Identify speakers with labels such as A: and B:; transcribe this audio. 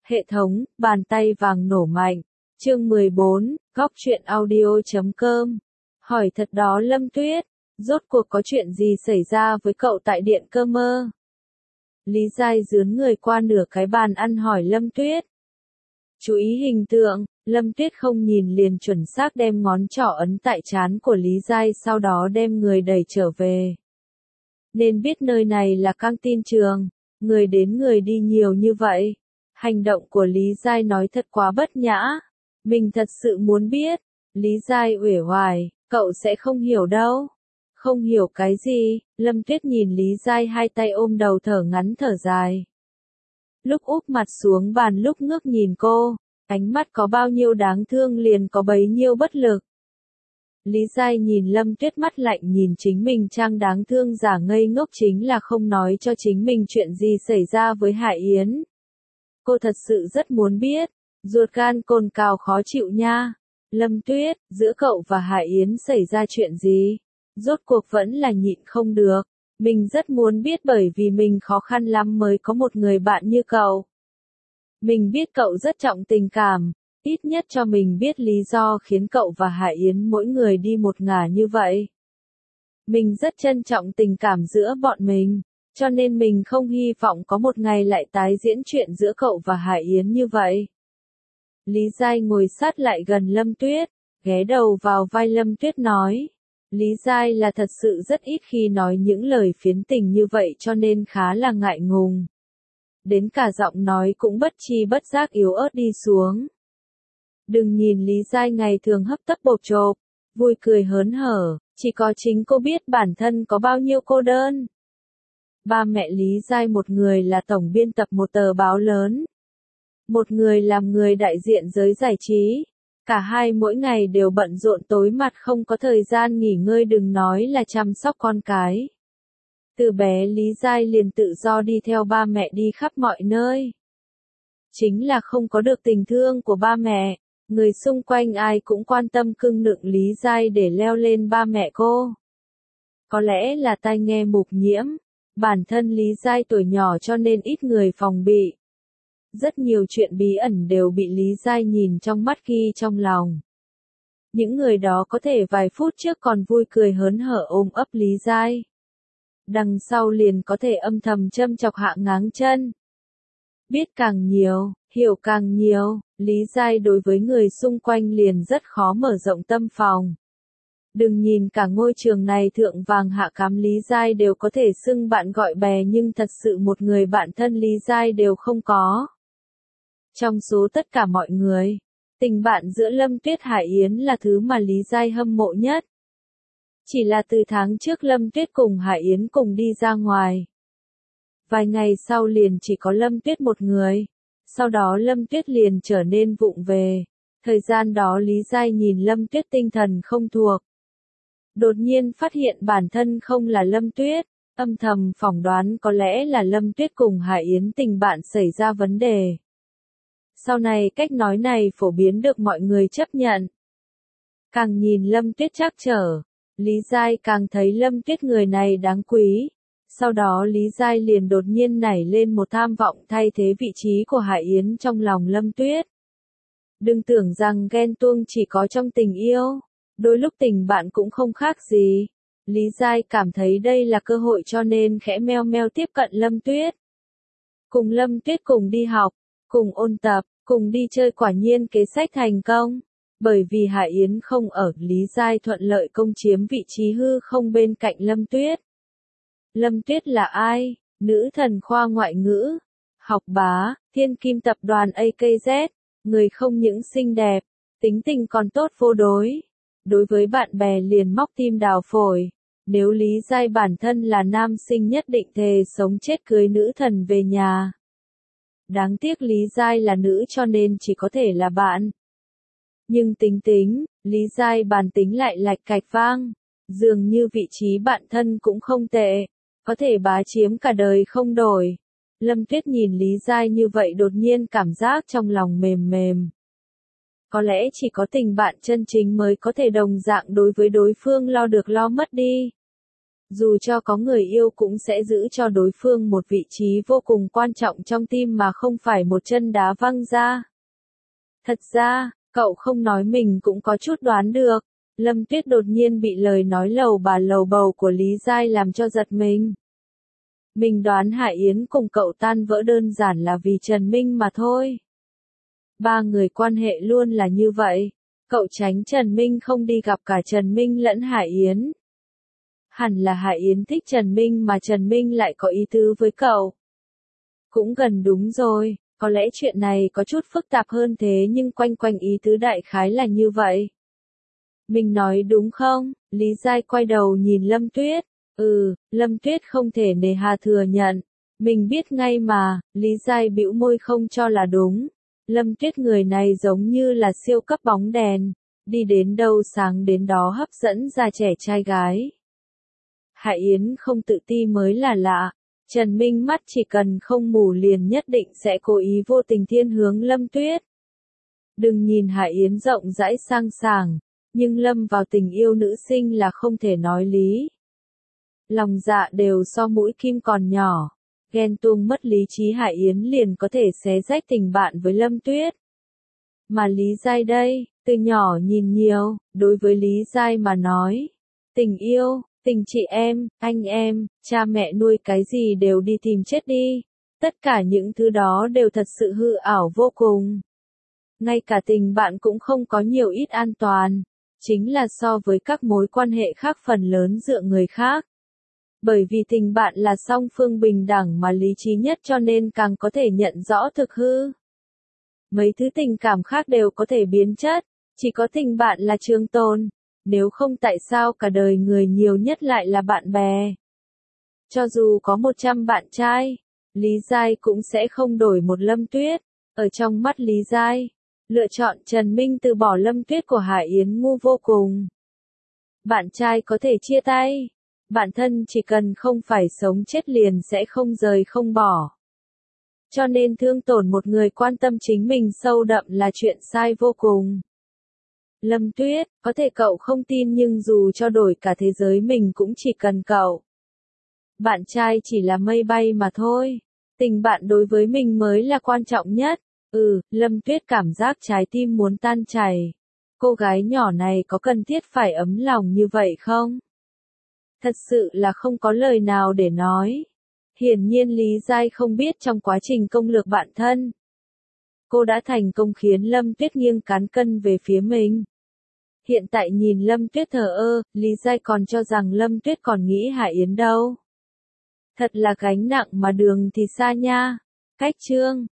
A: Hệ thống, bàn tay vàng nổ mạnh. Chương 14, góc truyện audio.com. Hỏi thật đó Lâm Tuyết, rốt cuộc có chuyện gì xảy ra với cậu tại điện cơ mơ? Lý Giai dướn người qua nửa cái bàn ăn hỏi Lâm Tuyết. Chú ý hình tượng, Lâm Tuyết không nhìn liền chuẩn xác đem ngón trỏ ấn tại trán của Lý Giai, sau đó đem người đẩy trở về. Nên biết nơi này là căng tin trường, người đến người đi nhiều như vậy. Hành động của Lý Giai nói thật quá bất nhã. Mình thật sự muốn biết. Lý Giai uể oải, cậu sẽ không hiểu đâu. Không hiểu cái gì? Lâm Tuyết nhìn Lý Giai hai tay ôm đầu thở ngắn thở dài. Lúc úp mặt xuống bàn lúc ngước nhìn cô, ánh mắt có bao nhiêu đáng thương liền có bấy nhiêu bất lực. Lý Giai nhìn Lâm Tuyết mắt lạnh nhìn chính mình trang đáng thương giả ngây ngốc chính là không nói cho chính mình chuyện gì xảy ra với Hải Yến. Cô thật sự rất muốn biết, ruột gan cồn cào khó chịu nha. Lâm Tuyết, giữa cậu và Hải Yến xảy ra chuyện gì? Rốt cuộc vẫn là nhịn không được. Mình rất muốn biết bởi vì mình khó khăn lắm mới có một người bạn như cậu. Mình biết cậu rất trọng tình cảm, ít nhất cho mình biết lý do khiến cậu và Hải Yến mỗi người đi một ngả như vậy. Mình rất trân trọng tình cảm giữa bọn mình, cho nên mình không hy vọng có một ngày lại tái diễn chuyện giữa cậu và Hải Yến như vậy. Lý Giai ngồi sát lại gần Lâm Tuyết, ghé đầu vào vai Lâm Tuyết nói. Lý Giai là thật sự rất ít khi nói những lời phiến tình như vậy cho nên khá là ngại ngùng. Đến cả giọng nói cũng bất chi bất giác yếu ớt đi xuống. Đừng nhìn Lý Giai ngày thường hấp tấp bộp chộp, vui cười hớn hở, chỉ có chính cô biết bản thân có bao nhiêu cô đơn. Ba mẹ Lý Giai một người là tổng biên tập một tờ báo lớn. Một người làm người đại diện giới giải trí. Cả hai mỗi ngày đều bận rộn tối mặt không có thời gian nghỉ ngơi đừng nói là chăm sóc con cái. Từ bé Lý Giai liền tự do đi theo ba mẹ đi khắp mọi nơi. Chính là không có được tình thương của ba mẹ, người xung quanh ai cũng quan tâm cưng nựng Lý Giai để leo lên ba mẹ cô. Có lẽ là tai nghe mục nhiễm, bản thân Lý Giai tuổi nhỏ cho nên ít người phòng bị. Rất nhiều chuyện bí ẩn đều bị Lý Giai nhìn trong mắt ghi trong lòng. Những người đó có thể vài phút trước còn vui cười hớn hở ôm ấp Lý Giai. Đằng sau liền có thể âm thầm châm chọc hạ ngáng chân. Biết càng nhiều, hiểu càng nhiều, Lý Giai đối với người xung quanh liền rất khó mở rộng tâm phòng. Đừng nhìn cả ngôi trường này thượng vàng hạ cám Lý Giai đều có thể xưng bạn gọi bè nhưng thật sự một người bạn thân Lý Giai đều không có. Trong số tất cả mọi người, tình bạn giữa Lâm Tuyết Hải Yến là thứ mà Lý Giai hâm mộ nhất. Chỉ là từ tháng trước Lâm Tuyết cùng Hải Yến cùng đi ra ngoài. Vài ngày sau liền chỉ có Lâm Tuyết một người. Sau đó Lâm Tuyết liền trở nên vụng về. Thời gian đó Lý Giai nhìn Lâm Tuyết tinh thần không thuộc. Đột nhiên phát hiện bản thân không là Lâm Tuyết. Âm thầm phỏng đoán có lẽ là Lâm Tuyết cùng Hải Yến tình bạn xảy ra vấn đề. Sau này cách nói này phổ biến được mọi người chấp nhận. Càng nhìn Lâm Tuyết trắc trở, Lý Giai càng thấy Lâm Tuyết người này đáng quý. Sau đó Lý Giai liền đột nhiên nảy lên một tham vọng thay thế vị trí của Hải Yến trong lòng Lâm Tuyết. Đừng tưởng rằng ghen tuông chỉ có trong tình yêu, đôi lúc tình bạn cũng không khác gì. Lý Giai cảm thấy đây là cơ hội cho nên khẽ meo meo tiếp cận Lâm Tuyết. Cùng Lâm Tuyết cùng đi học, cùng ôn tập, cùng đi chơi quả nhiên kế sách thành công. Bởi vì Hải Yến không ở, Lý Giai thuận lợi công chiếm vị trí hư không bên cạnh Lâm Tuyết. Lâm Tuyết là ai? Nữ thần khoa ngoại ngữ, học bá, thiên kim tập đoàn AKZ, người không những xinh đẹp, tính tình còn tốt vô đối. Đối với bạn bè liền móc tim đào phổi. Nếu Lý Giai bản thân là nam sinh nhất định thề sống chết cưới nữ thần về nhà. Đáng tiếc Lý Giai là nữ cho nên chỉ có thể là bạn. Nhưng tính, Lý Giai bản tính lại lạch cạch vang. Dường như vị trí bạn thân cũng không tệ. Có thể bá chiếm cả đời không đổi. Lâm Tuyết nhìn Lý Giai như vậy đột nhiên cảm giác trong lòng mềm mềm. Có lẽ chỉ có tình bạn chân chính mới có thể đồng dạng đối với đối phương lo được lo mất đi. Dù cho có người yêu cũng sẽ giữ cho đối phương một vị trí vô cùng quan trọng trong tim mà không phải một chân đá văng ra. Thật ra, cậu không nói mình cũng có chút đoán được. Lâm Tuyết đột nhiên bị lời nói lầu bà lầu bầu của Lý Giai làm cho giật mình. Mình đoán Hải Yến cùng cậu tan vỡ đơn giản là vì Trần Minh mà thôi. Ba người quan hệ luôn là như vậy. Cậu tránh Trần Minh không đi gặp cả Trần Minh lẫn Hải Yến. Hẳn là Hải Yến thích Trần Minh mà Trần Minh lại có ý tứ với cậu. Cũng gần đúng rồi, có lẽ chuyện này có chút phức tạp hơn thế nhưng quanh quanh ý tứ đại khái là như vậy. Mình nói đúng không? Lý Giai quay đầu nhìn Lâm Tuyết. Lâm Tuyết không thể nề hà thừa nhận. Mình biết ngay mà, Lý Giai bĩu môi không cho là đúng. Lâm Tuyết người này giống như là siêu cấp bóng đèn, đi đến đâu sáng đến đó hấp dẫn ra trẻ trai gái. Hải Yến không tự ti mới là lạ. Trần Minh mắt chỉ cần không mù liền nhất định sẽ cố ý vô tình thiên hướng Lâm Tuyết. Đừng nhìn Hải Yến rộng rãi sang sảng, nhưng lâm vào tình yêu nữ sinh là không thể nói lý. Lòng dạ đều so mũi kim còn nhỏ, ghen tuông mất lý trí Hải Yến liền có thể xé rách tình bạn với Lâm Tuyết. Mà Lý Giai đây, từ nhỏ nhìn nhiều, đối với Lý Giai mà nói, tình yêu, tình chị em, anh em, cha mẹ nuôi cái gì đều đi tìm chết đi. Tất cả những thứ đó đều thật sự hư ảo vô cùng. Ngay cả tình bạn cũng không có nhiều ít an toàn. Chính là so với các mối quan hệ khác phần lớn dựa người khác. Bởi vì tình bạn là song phương bình đẳng mà lý trí nhất cho nên càng có thể nhận rõ thực hư. Mấy thứ tình cảm khác đều có thể biến chất, chỉ có tình bạn là trường tồn. Nếu không tại sao cả đời người nhiều nhất lại là bạn bè. Cho dù có 100 bạn trai, Lý Giai cũng sẽ không đổi một Lâm Tuyết. Ở trong mắt Lý Giai, lựa chọn Trần Minh từ bỏ Lâm Tuyết của Hải Yến ngu vô cùng. Bạn trai có thể chia tay. Bạn thân chỉ cần không phải sống chết liền sẽ không rời không bỏ. Cho nên thương tổn một người quan tâm chính mình sâu đậm là chuyện sai vô cùng. Lâm Tuyết, có thể cậu không tin nhưng dù cho đổi cả thế giới mình cũng chỉ cần cậu. Bạn trai chỉ là mây bay mà thôi. Tình bạn đối với mình mới là quan trọng nhất. Lâm Tuyết cảm giác trái tim muốn tan chảy. Cô gái nhỏ này có cần thiết phải ấm lòng như vậy không? Thật sự là không có lời nào để nói. Hiển nhiên Lý Giai không biết trong quá trình công lược bạn thân. Cô đã thành công khiến Lâm Tuyết nghiêng cán cân về phía mình. Hiện tại nhìn Lâm Tuyết thờ ơ, Lý Giai còn cho rằng Lâm Tuyết còn nghĩ Hải Yến đâu. Thật là gánh nặng mà đường thì xa nha. Cách chương